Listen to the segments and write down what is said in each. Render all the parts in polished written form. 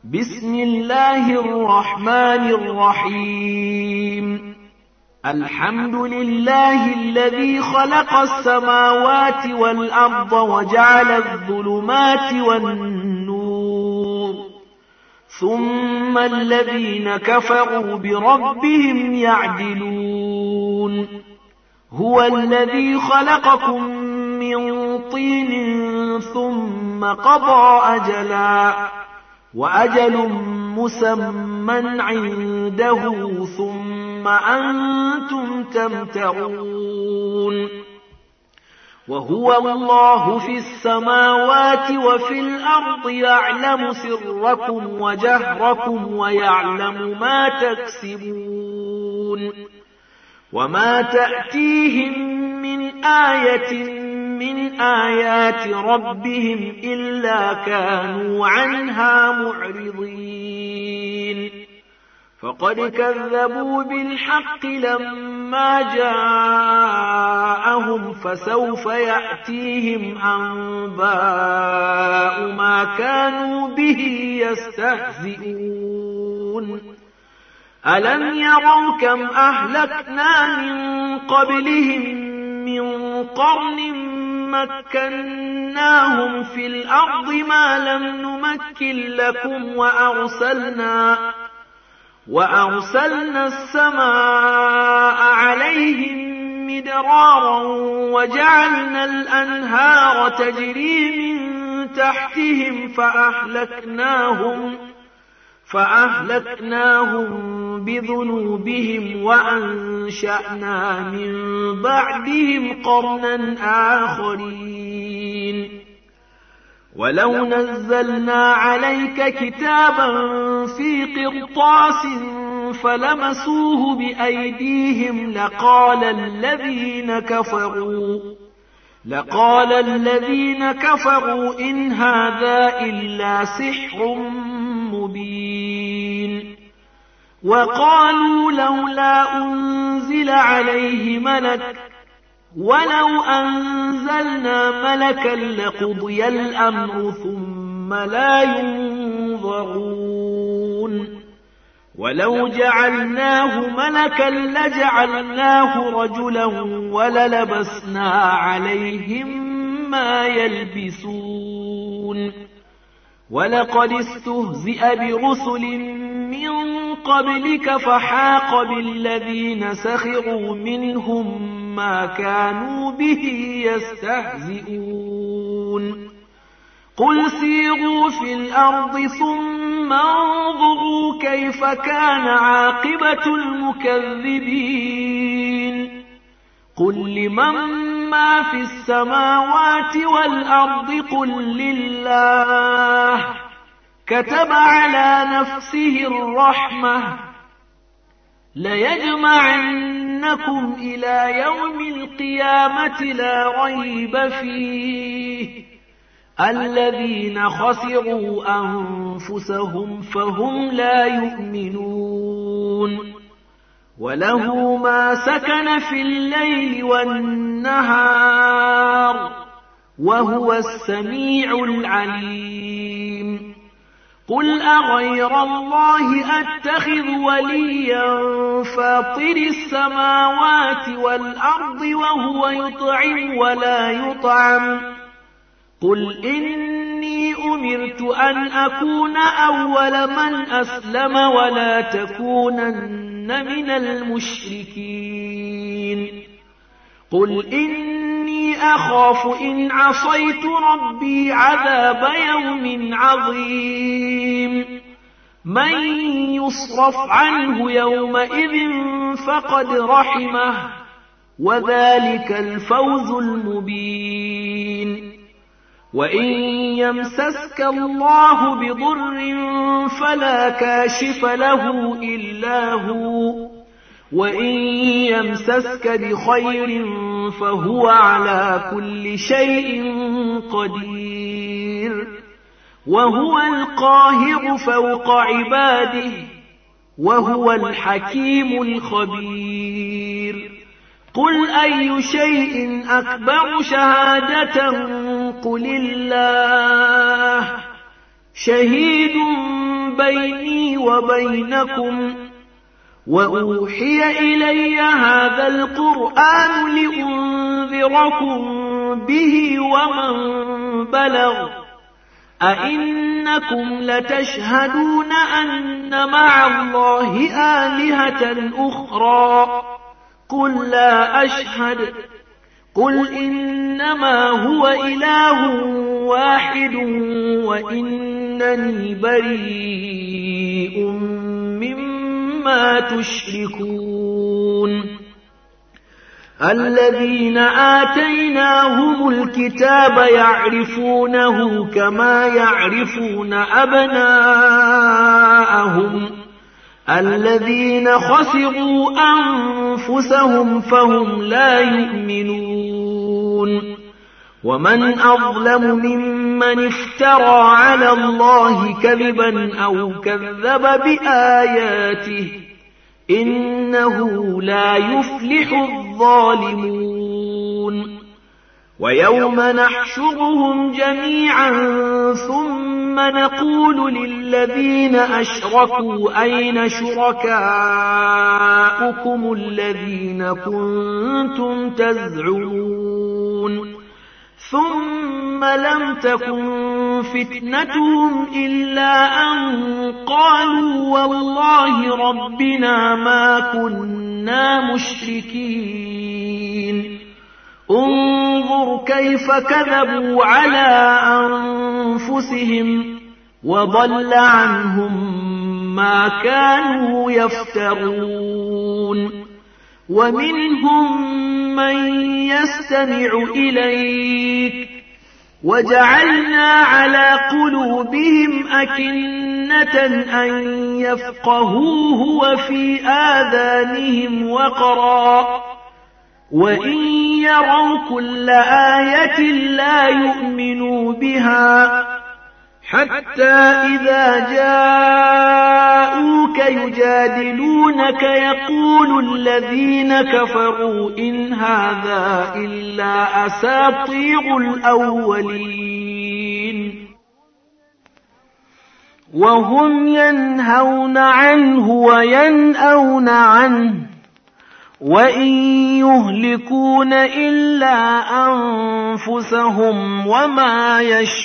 بسم الله الرحمن الرحيم. الحمد لله الذي خلق السماوات والأرض وجعل الظلمات والنور، ثم الذين كفروا بربهم يعدلون. هو الذي خلقكم من طين ثم قضى أجلا، وأجل مسمى عنده، ثم أنتم تمترون. وهو الله في السماوات وفي الأرض، يعلم سركم وجهركم ويعلم ما تكسبون. وما تأتيهم من آية من آيات ربهم إلا كانوا عنها معرضين. فقد كذبوا بالحق لما جاءهم، فسوف يأتيهم أنباء ما كانوا به يستهزئون. ألم يروا كم أهلكنا من قبلهم من قرن مكناهم في الأرض ما لم نمكن لكم، وأرسلنا السماء عليهم مدرارا، وجعلنا الأنهار تجري من تحتهم فأهلكناهم بذنوبهم، وأنشأنا من بعدهم قرنا آخرين. ولو نزلنا عليك كتابا في قرطاس فلمسوه بأيديهم لقال الذين كفروا إن هذا إلا سحر مبين. وقالوا لولا أنزل عليه ملك، ولو أنزلنا ملكا لقضي الأمر ثم لا ينظرون. ولو جعلناه ملكا لجعلناه رجلا وللبسنا عليهم ما يلبسون. ولقد استهزئ برسل من قبلك فحاق بالذين سخروا منهم ما كانوا به يستهزئون. قل سيروا في الأرض ثم انظروا كيف كان عاقبة المكذبين. قل لمن ما في السماوات والأرض قل لله، كتب على نفسه الرحمة، ليجمعنكم إلى يوم القيامة لا ريب فيه. الذين خسروا أنفسهم فهم لا يؤمنون. وله ما سكن في الليل والنهار، وهو السميع العليم. قل أغير الله أتخذ وليا فاطر السماوات والأرض وهو يطعم ولا يطعم؟ قل إني أمرت أن أكون أول من أسلم ولا تكونن من المشركين. قل إني أخاف إن عصيت ربي عذاب يوم عظيم. من يصرف عنه يومئذ فقد رحمه، وذلك الفوز المبين. وإن يمسسك الله بضر فلا كاشف له إلا هو، وإن يمسسك بخير فهو على كل شيء قدير. وهو القاهر فوق عباده، وهو الحكيم الخبير. قل أي شيء أكبر شهادة؟ قل الله. شهيد بيني وبينكم وأوحي إلي هذا القرآن لأنذركم به ومن بلغ أئنكم لتشهدون أن مع الله آلهة أخرى قل لا أشهد قل إنما هو إله واحد وإنني بريء مما تشركون الذين آتيناهم الكتاب يعرفونه كما يعرفون أبناءهم الذين خسروا أنفسهم فهم لا يؤمنون ومن أظلم ممن افترى على الله كذبا أو كذب بآياته إنه لا يفلح الظالمون ويوم نحشرهم جميعا ثم نقول للذين أشركوا أين شركاؤكم الذين كنتم تزعمون ثم لم تكن فتنتهم إلا أن قالوا والله ربنا ما كنا مشركين انظر كيف كذبوا على أنفسهم وضل عنهم ما كانوا يفترون ومنهم من يستمع إليك وجعلنا على قلوبهم أكنة أن يفقهوه وفي آذانهم وقرا وإن يروا كل آية لا يؤمنوا بها حتى إذا جاءوك يجادلونك يقول الذين كفروا إن هذا إلا أساطير الأولين وهم ينهون عنه وينأون عنه وإن يهلكون إلا أنفسهم وما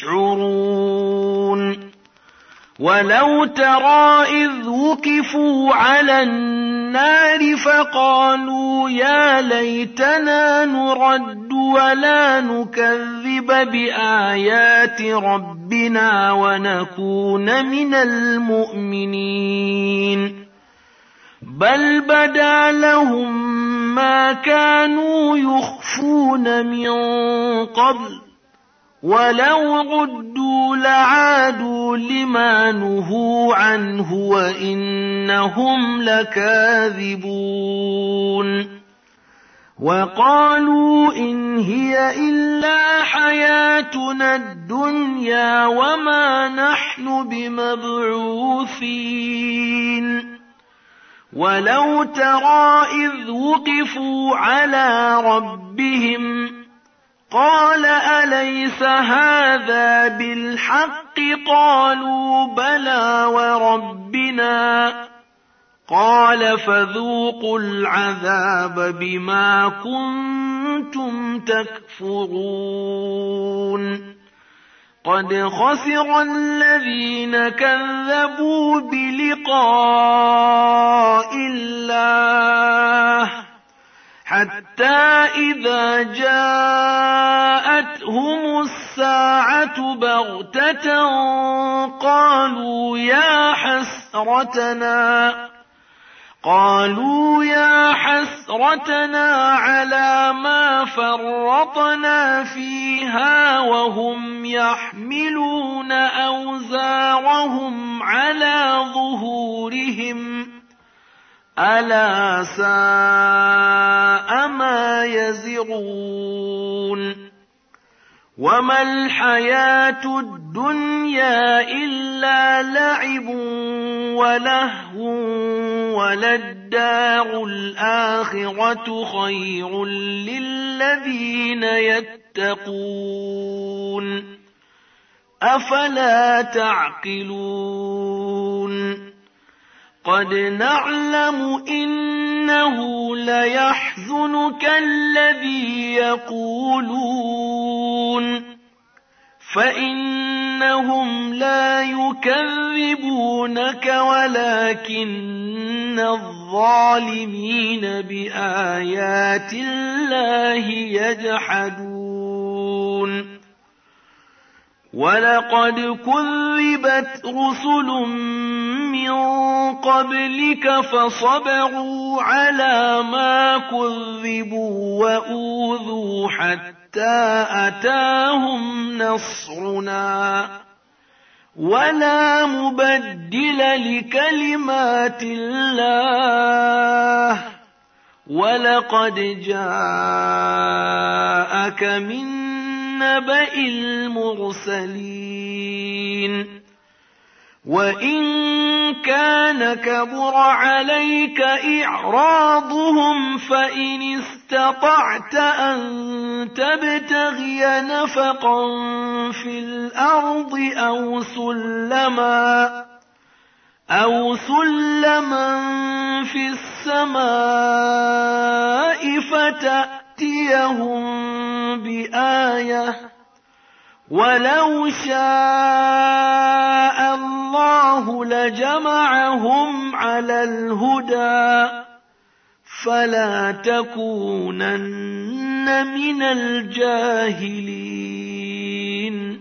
يشعرون ولو ترى إذ وقفوا على النار فقالوا يا ليتنا نرد ولا نكذب بآيات ربنا ونكون من المؤمنين بل بدا لهم ما كانوا يخفون من قبل ولو ردوا لعادوا لما نهوا عنه وإنهم لكاذبون وقالوا إن هي إلا حياتنا الدنيا وما نحن بمبعوثين ولو ترى إذ وقفوا على ربهم قال أليس هذا بالحق قالوا بلى وربنا قال فذوقوا العذاب بما كنتم تكفرون قد خسر الذين كذبوا بلقاء الله حتى إذا جاءتهم الساعة بغتة قالوا يا حسرتنا على ما فرطنا فيها وهم يحملون أوزارهم على ظهورهم ألا ساء ما يزرون وما الحياة الدنيا إلا لعب ولهو وللدار الآخرة خير للذين يتقون أفلا تعقلون قد نعلم إنه ليحزنك الذي يقولون فإنهم لا يكذبونك ولكن الظالمين بآيات الله يجحدون ولقد كذبت رسل من قبلك فصبروا على ما كذبوا وأوذوا حتى أتاهم نصرنا ولا مبدل لكلمات الله ولقد جاءك من نبأ المرسلين وإن كان كبر عليك إعراضهم فإن استطعت أن تبتغي نفقا في الأرض أو سلما في السماء فتأتيهم بآية ولو شاء الله لجمعهم على الهدى فلا تكونن من الجاهلين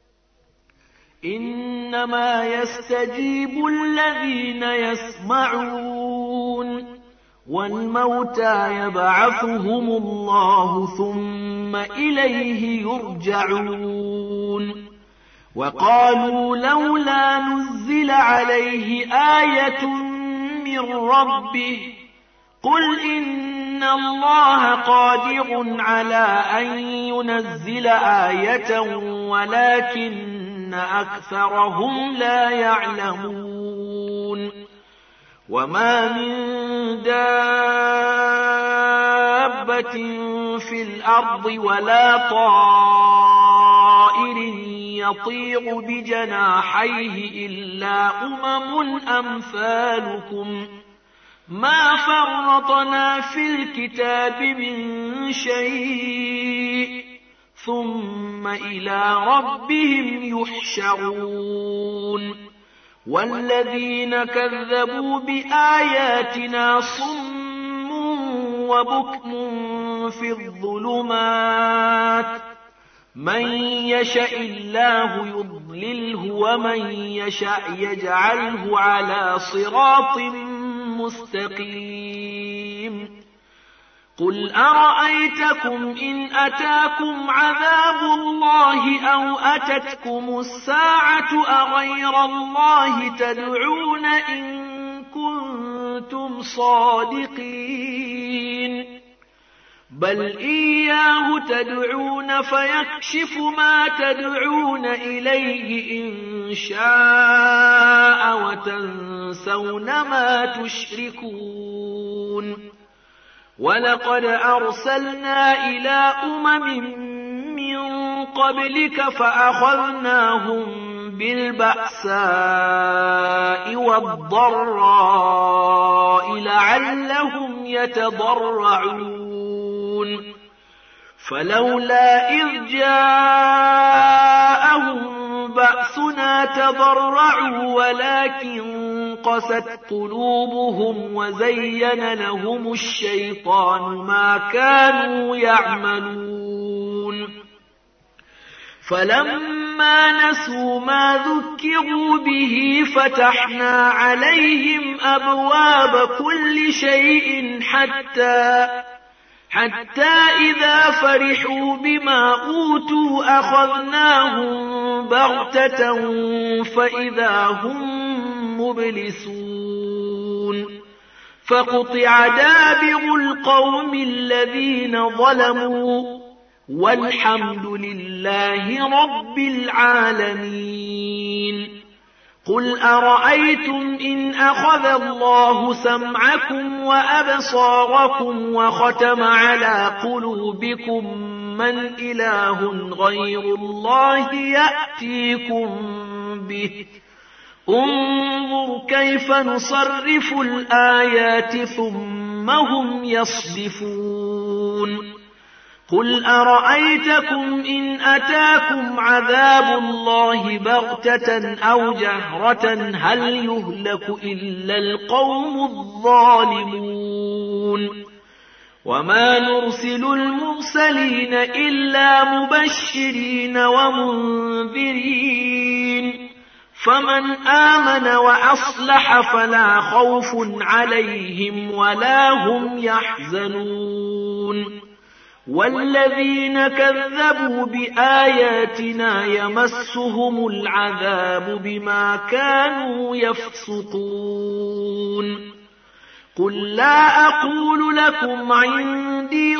إنما يستجيب الذين يسمعون والموتى يبعثهم الله ثم إليه يرجعون وقالوا لولا نزل عليه آية من ربه قل إن الله قادر على أن ينزل آية ولكن أكثرهم لا يعلمون وما من دابة في الأرض ولا طائر يطير بجناحيه إلا أمثالكم ما فرطنا في الكتاب من شيء ثم إلى ربهم يحشرون والذين كذبوا بآياتنا صم وبكم في الظلمات من يشاء الله يضلله ومن يشاء يجعله على صراط مستقيم قل أرأيتكم إن أتاكم عذاب الله أو أتتكم الساعة أغير الله تدعون إن كنتم صادقين بل إياه تدعون فيكشف ما تدعون إليه إن شاء وتنسون ما تشركون ولقد أرسلنا إلى من قبلك فأخذناهم بالبأساء والضراء لعلهم يتضرعون فلولا إذ جاءهم بأسنا تضرعوا ولكن قست قلوبهم وزين لهم الشيطان ما كانوا يعملون فلما نسوا ما ذكروا به فتحنا عليهم أبواب كل شيء حتى إذا فرحوا بما أوتوا أخذناهم بغتة فإذا هم مبلسون فقطع دابر القوم الذين ظلموا والحمد لله رب العالمين قل أرأيتم إن أخذ الله سمعكم وأبصاركم وختم على قلوبكم من إله غير الله يأتيكم به انظر كيف نصرف الآيات ثم هم يصدفون قل أرأيتكم إن أتاكم عذاب الله بغتة أو جهرة هل يهلك إلا القوم الظالمون وما نرسل المرسلين إلا مبشرين ومنذرين فمن آمن وأصلح فلا خوف عليهم ولا هم يحزنون والذين كذبوا بآياتنا يمسهم العذاب بما كانوا يفسقون قل لا أقول لكم عندي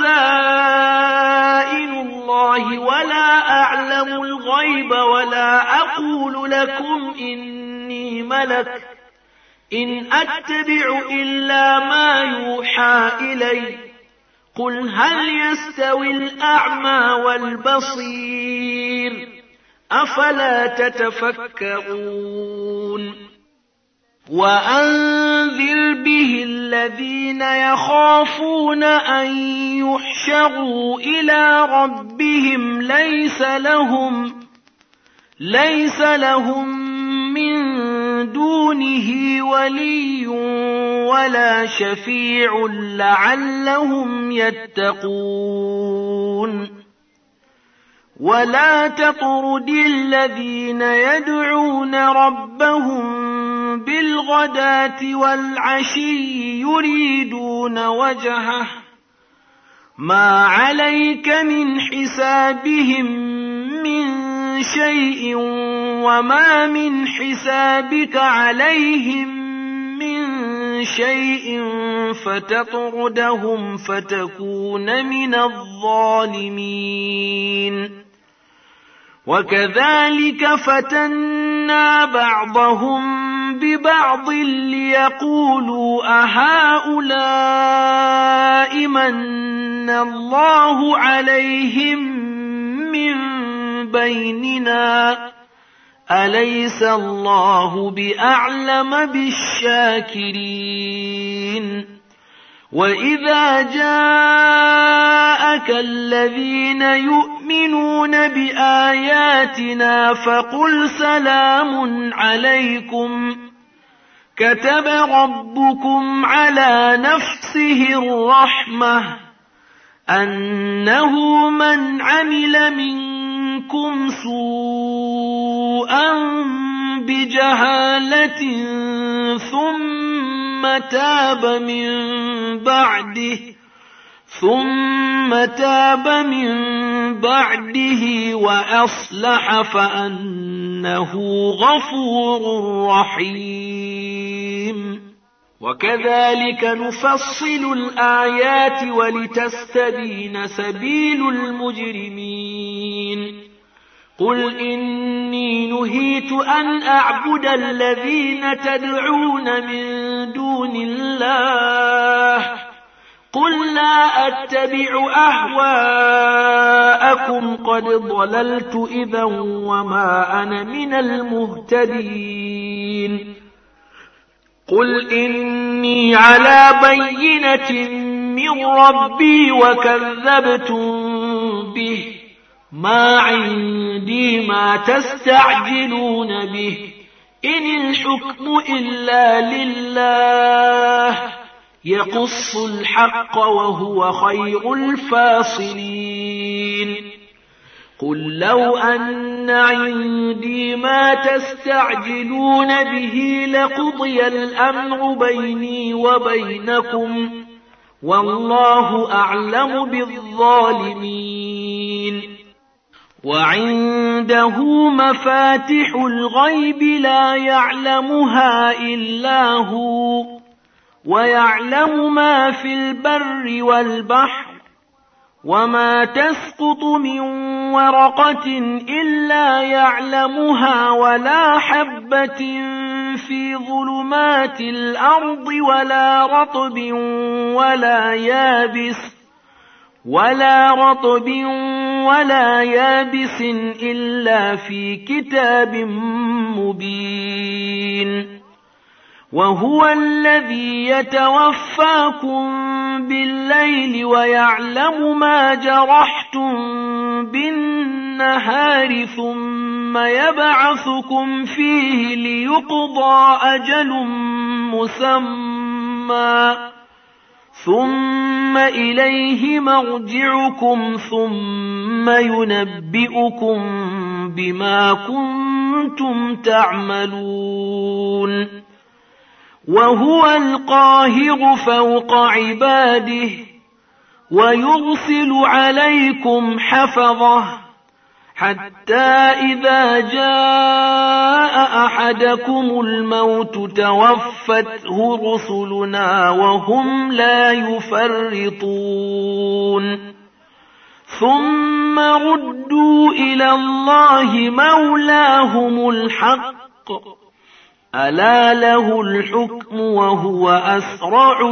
خزائن الله ولا أعلم الغيب ولا أقول لكم إني ملك إن أتبع إلا ما يوحى إلي قل هل يستوي الأعمى والبصير أفلا تتفكرون وأنذر به الذين يخافون أن يحشروا إلى ربهم ليس لهم من دونه ولي ولا شفيع لعلهم يتقون ولا تطرد الذين يدعون ربهم بالغداة والعشي يريدون وجهه ما عليك من حسابهم من شيء وما من حسابك عليهم من شيء فتطردهم فتكون من الظالمين وكذلك فتنا بعضهم ببعض ليقولوا أهؤلاء من الله عليهم من بيننا أليس الله بأعلم بالشاكرين وإذا جاءك الذين يؤمنون بآياتنا فقل سلام عليكم كتب ربكم على نفسه الرحمة أنه من عمل منكم سوءا بجهالة ثم تاب من بعده وأصلح فأنه غفور رحيم وكذلك نفصل الآيات ولتستبين سبيل المجرمين قل إني نهيت أن أعبد الذين تدعون من دون الله قل لا أتبع أهواءكم قد ضللت إذا وما أنا من المهتدين قل إني على بينة من ربي وكذبتم به ما عندي ما تستعجلون به إن الحكم إلا لله يقص الحق وهو خير الفاصلين قل لو أن عندي ما تستعجلون به لقضي الأمر بيني وبينكم والله أعلم بالظالمين وعنده مفاتح الغيب لا يعلمها إلا هو ويعلم ما في البر والبحر وما تسقط من ورقة إلا يعلمها ولا حبة في ظلمات الأرض ولا رطب ولا يابس ولا رطب ولا يابس إلا في كتاب مبين وهو الذي يتوفاكم بالليل ويعلم ما جرحتم بالنهار ثم يبعثكم فيه ليقضى أجل مسمى ثم إليه مرجعكم ثم ينبئكم بما كنتم تعملون وهو القاهر فوق عباده ويرسل عليكم حفظه حتى إذا جاء أحدكم الموت توفته رسلنا وهم لا يفرطون ثم ردوا إلى الله مولاهم الحق ألا له الحكم وهو أسرع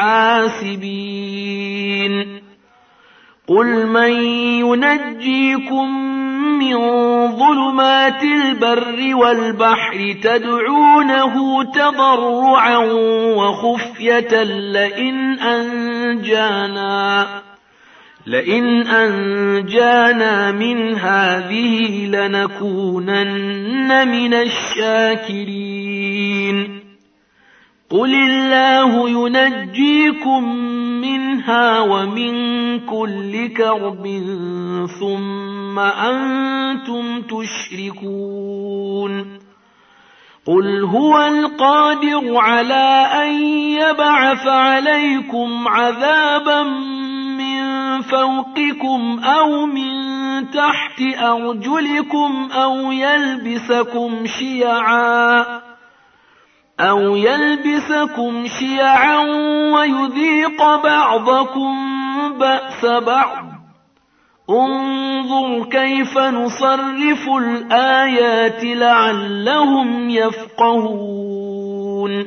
الحاسبين قل من ينجيكم من ظلمات البر والبحر تدعونه تضرعا وخفية لئن أنجانا من هذه لنكونن من الشاكرين قل الله ينجيكم منها ومن كل كرب ثم أنتم تشركون قل هو القادر على أن يبعث عليكم عذابا من فوقكم أو من تحت أرجلكم أو يلبسكم شيعا ويذيق بعضكم بأس بعض انظر كيف نصرف الآيات لعلهم يفقهون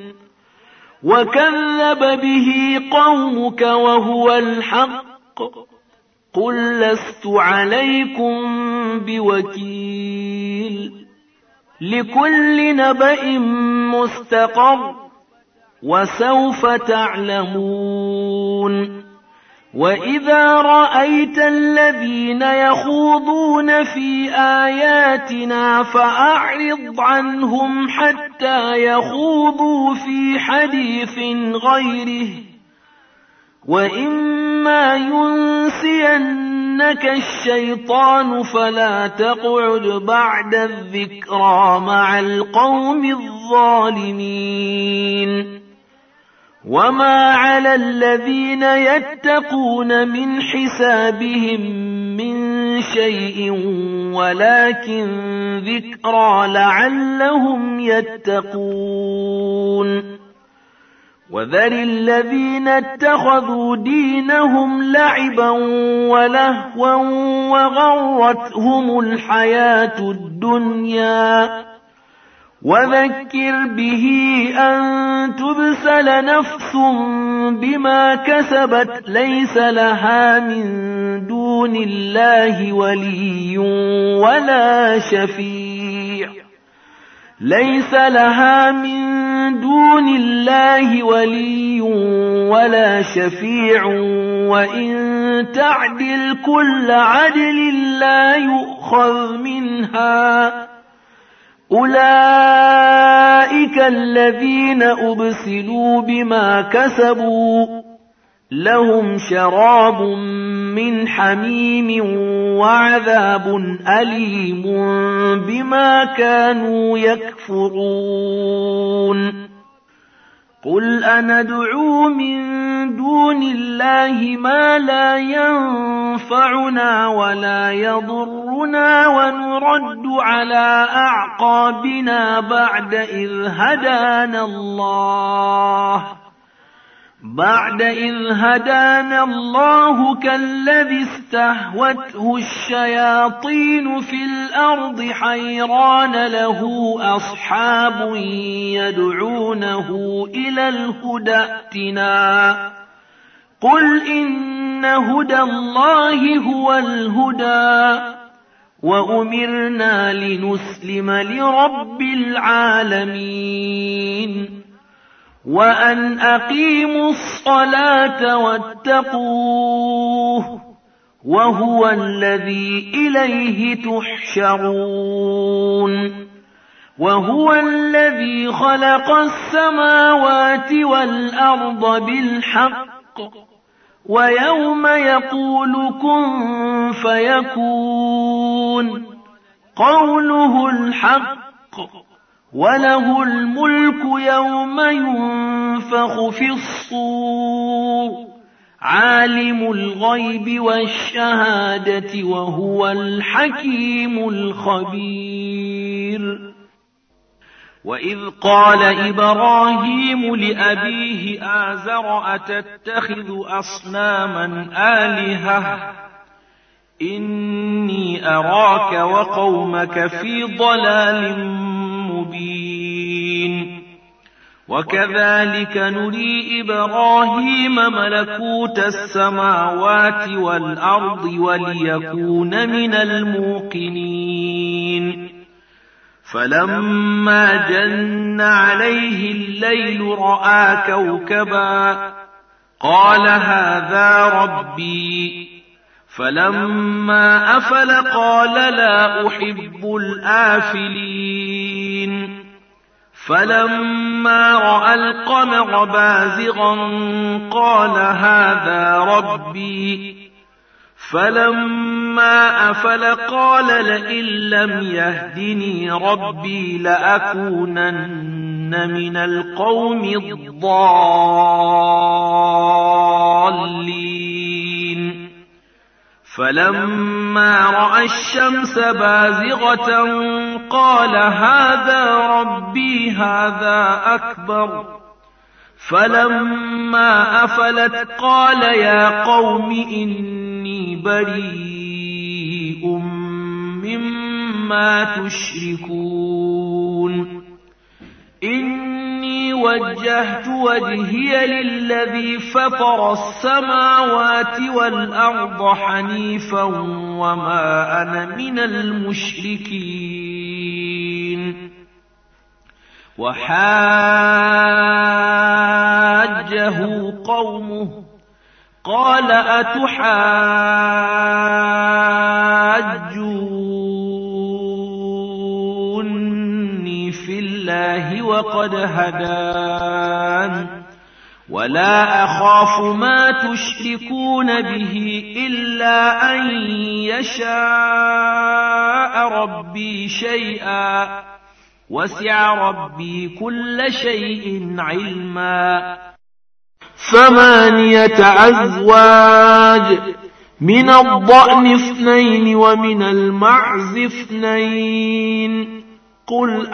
وكذب به قومك وهو الحق قل لست عليكم بوكيل لكل نبأ مستقر وسوف تعلمون وإذا رأيت الذين يخوضون في آياتنا فأعرض عنهم حتى يخوضوا في حديث غيره وإما ينسينك الشيطان فلا تقعد بعد الذكرى مع القوم الظالمين وما على الذين يتقون من حسابهم من شيء ولكن ذكرى لعلهم يتقون وذر الذين اتخذوا دينهم لعبا ولهوا وغرتهم الحياة الدنيا وذكر به أن تبسل نفس بما كسبت ليس لها من دون الله ولي ولا شفيع وإن تعدل كل عدل لا يؤخذ منها أولئك الذين أبسلوا بما كسبوا لهم شراب من حميم وعذاب أليم بما كانوا يكفرون قل أندعو من دون الله ما لا ينفعنا ولا يضرنا ونرد على أعقابنا بعد إذ هدانا الله كالذي استهوته الشياطين في الأرض حيران له أصحاب يدعونه إلى الهدى ائتنا قل إن أن هدى الله هو الهدى وأمرنا لنسلم لرب العالمين وأن أقيموا الصلاة واتقوه وهو الذي إليه تحشرون وهو الذي خلق السماوات والأرض بالحق ويوم يقول كن فيكون قوله الحق وله الملك يوم ينفخ في الصور عالم الغيب والشهادة وهو الحكيم الخبير وإذ قال إبراهيم لأبيه آزر أتتخذ أصناما آلهة إني أراك وقومك في ضلال مبين وكذلك نري إبراهيم ملكوت السماوات والأرض وليكون من الموقنين فلما جن عليه الليل رأى كوكبا قال هذا ربي فلما أفل قال لا أحب الآفلين فلما رأى القمر بازغا قال هذا ربي فلما أفل قال لئن لم يهدني ربي لأكونن من القوم الضالين فلما رأى الشمس بازغة قال هذا ربي هذا أكبر فلما أفلت قال يا قوم إني بريء مما تشركون إني وجهت وجهي للذي فطر السماوات والأرض حنيفا وما أنا من المشركين وحاجه قومه قال أتحاجوني في الله وقد هدان ولا أخاف ما تشركون به إلا أن يشاء ربي شيئا وسع ربي كل شيء علما 8 أزواج من الضأن 2 ومن المعز 2 قل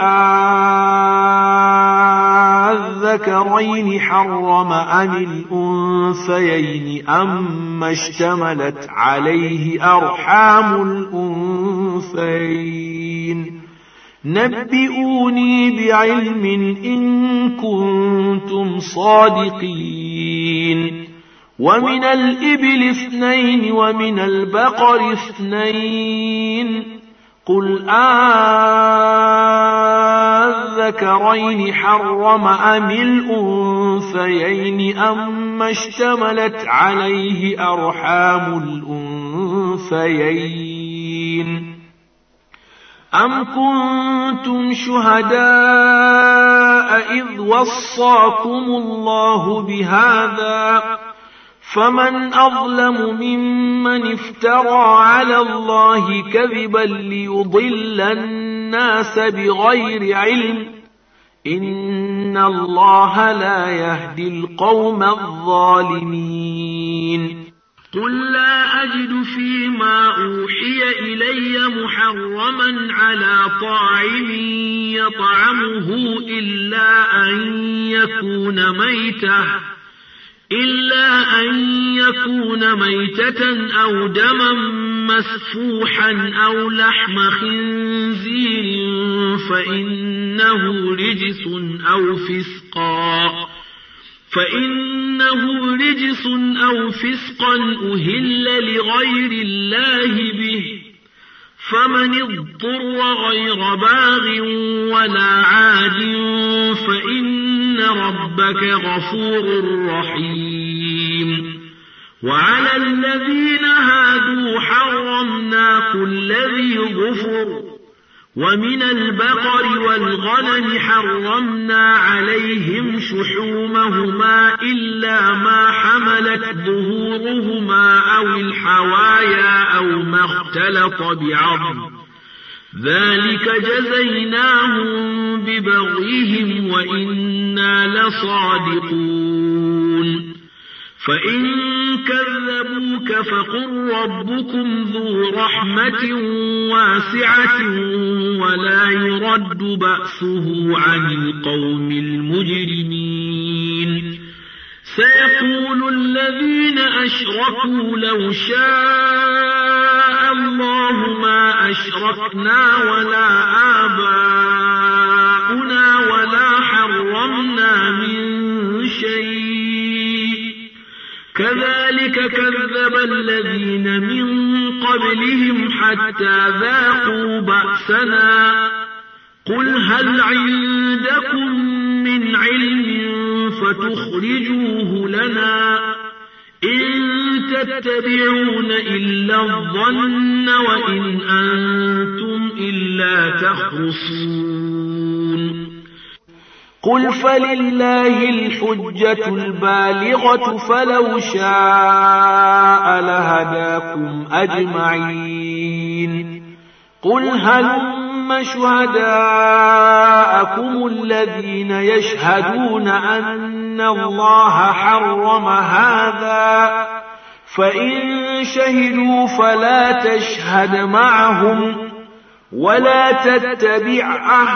أذكرين حرم أم الأنثيين أما اشتملت عليه أرحام الأنثيين نبئوني بعلم إن كنتم صادقين ومن الإبل 2 ومن البقر 2 قل أذكرين حرم أم الأنثيين أما اشتملت عليه أرحام الأنثيين أم كنتم شهداء إذ وصاكم الله بهذا فمن أظلم ممن افترى على الله كذبا ليضل الناس بغير علم إن الله لا يهدي القوم الظالمين قل لا أجد فيما أوحي إلي محرما على طاعم يطعمه إلا أن يكون ميتة أو دما مسفوحا أو لحم خنزير فإنه رجس أو فسقا فإنه رجس أو فسقا أهل لغير الله به، فمن اضطر غير باغ ولا عاد فإن ربك غفور رحيم. وعلى الذين هادوا حرمنا كل ذي ظفر، ومن البقر والغنم حرمنا عليهم شحومهما إلا ما حملت ظهورهما أو الحوايا أو ما اختلط بعظم، ذلك جزيناهم ببغيهم وإنا لصادقون. فإن كذبوك فقل ربكم ذو رحمة واسعة ولا يرد بأسه عن القوم المجرمين. سيقول الذين أشركوا لو شاء الله ما أشركنا ولا آباؤنا ولا حرمنا من شيء، كذلك كذب الذين من قبلهم حتى ذاقوا بأسنا. قل هل عندكم من علم فتخرجوه لنا؟ إن تتبعون إلا الظن وإن أنتم إلا تخرصون. قل فلله الحجة البالغة فلو شاء لهداكم أجمعين. قل هلم شهداءكم الذين يشهدون أن الله حرم هذا، فإن شهدوا فلا تشهد معهم ولا تتبع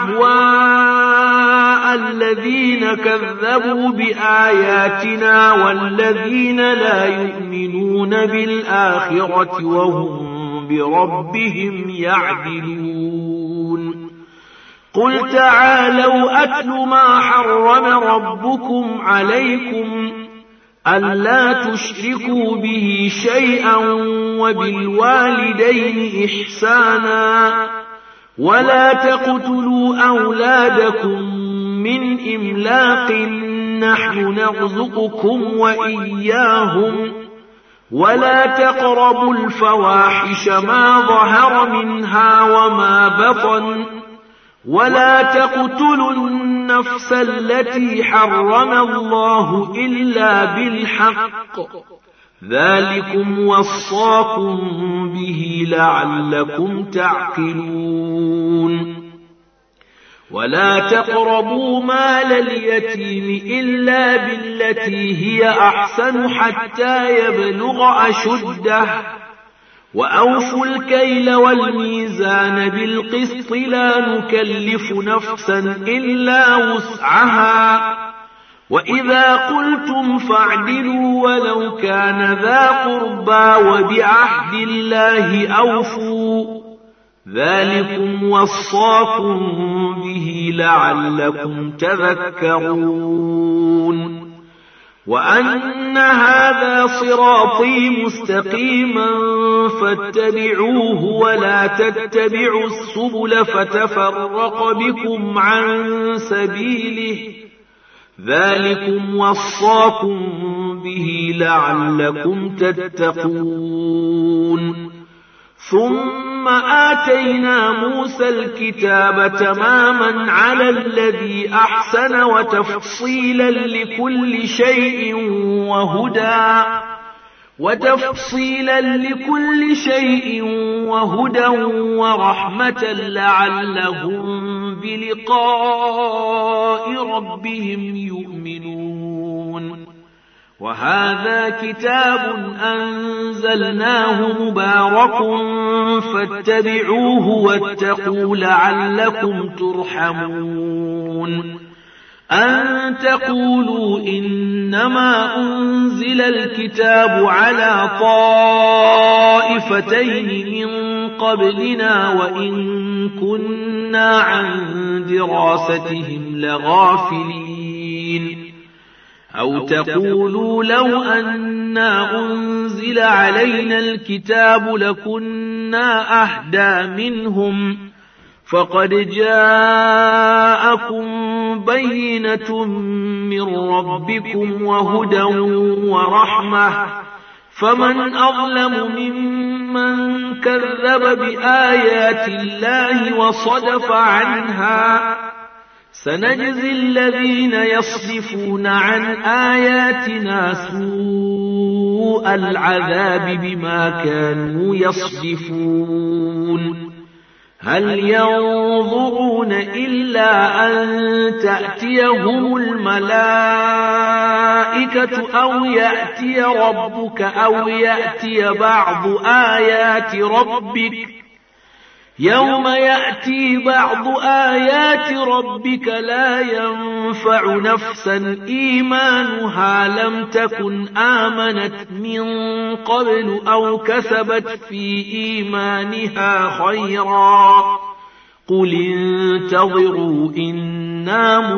أهواء الذين كذبوا بآياتنا والذين لا يؤمنون بالآخرة وهم بربهم يعدلون. قل تعالوا أتل ما حرم ربكم عليكم ألا تشركوا به شيئا وبالوالدين إحسانا ولا تقتلوا أولادكم من إملاق نحن نرزقكم وإياهم ولا تقربوا الفواحش ما ظهر منها وما بطن ولا تقتلوا النفس التي حرم الله إلا بالحق ذلكم وصاكم به لعلكم تعقلون. ولا تقربوا مال اليتيم إلا بالتي هي أحسن حتى يبلغ أشده وأوفوا الكيل والميزان بالقسط لا نكلف نفسا إلا وسعها وإذا قلتم فاعدلوا ولو كان ذا قربى وبعهد الله أوفوا ذلكم وصاكم به لعلكم تذكرون. وأن هذا صراطي مستقيما فاتبعوه ولا تتبعوا السبل فتفرق بكم عن سبيله ذلكم وصاكم به لعلكم تتقون. ثم آتينا موسى الكتاب تماما على الذي أحسن وتفصيلا لكل شيء وهدى ورحمة لعلهم بلقاء ربهم يؤمنون. وهذا كتاب أنزلناه مبارك فاتبعوه واتقوا لعلكم ترحمون. أن تقولوا إنما أنزل الكتاب على طائفتين من قبلنا وإن كنا عن دراستهم لغافلين. أو تقولوا لو أنا أنزل علينا الكتاب لكنا أهدى منهم فقد جاءكم بينة من ربكم وهدى ورحمة فمن أظلم ممن كذب بآيات الله وصدف عنها سنجزي الذين يصدفون عن آياتنا سوء العذاب بما كانوا يصدفون هل ينظرون إلا أن تأتيهم الملائكة أو يأتي ربك أو يأتي بعض آيات ربك يوم يأتي بعض آيات ربك لا ينفع نفسا إيمانها لم تكن آمنت من قبل أو كسبت في إيمانها خيرا قل انتظروا إنا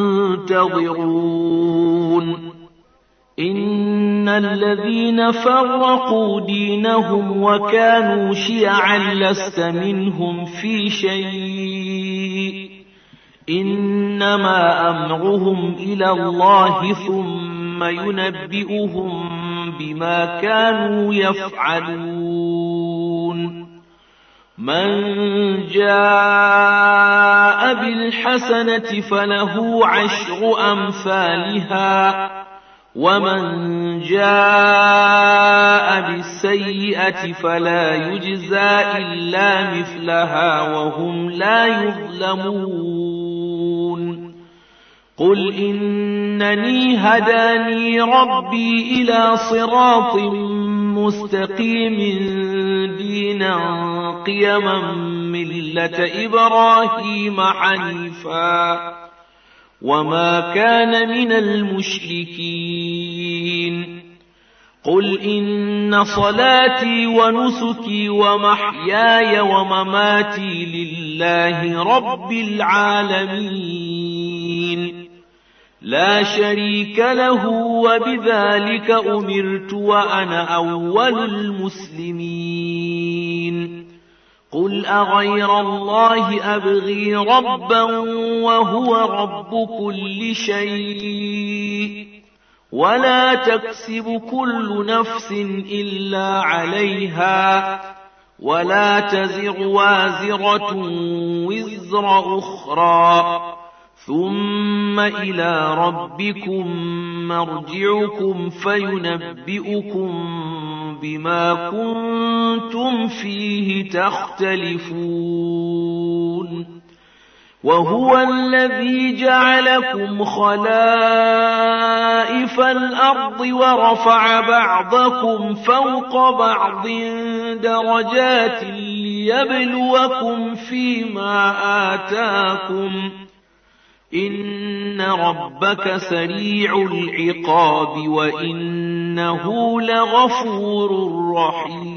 منتظرون إن الذين فرقوا دينهم وكانوا شيعا لست منهم في شيء إنما أمرهم إلى الله ثم ينبئهم بما كانوا يفعلون من جاء بالحسنة فله عشر أمثالها ومن جاء بالسيئة فلا يجزى إلا مثلها وهم لا يظلمون قل إنني هداني ربي إلى صراط مستقيم دينا قيما ملة إبراهيم حنيفا وما كان من المشركين قل إن صلاتي ونسكي ومحياي ومماتي لله رب العالمين لا شريك له وبذلك أمرت وأنا أول المسلمين قل أغير الله أبغي ربا وهو رب كل شيء ولا تكسب كل نفس إلا عليها ولا تزر وازرة وزر أخرى ثم إلى ربكم مرجعكم فينبئكم بما كنتم فيه تختلفون وهو الذي جعلكم خلائف الأرض ورفع بعضكم فوق بعض درجات ليبلوكم فيما آتاكم إن ربك سريع العقاب وإنه لغفور رحيم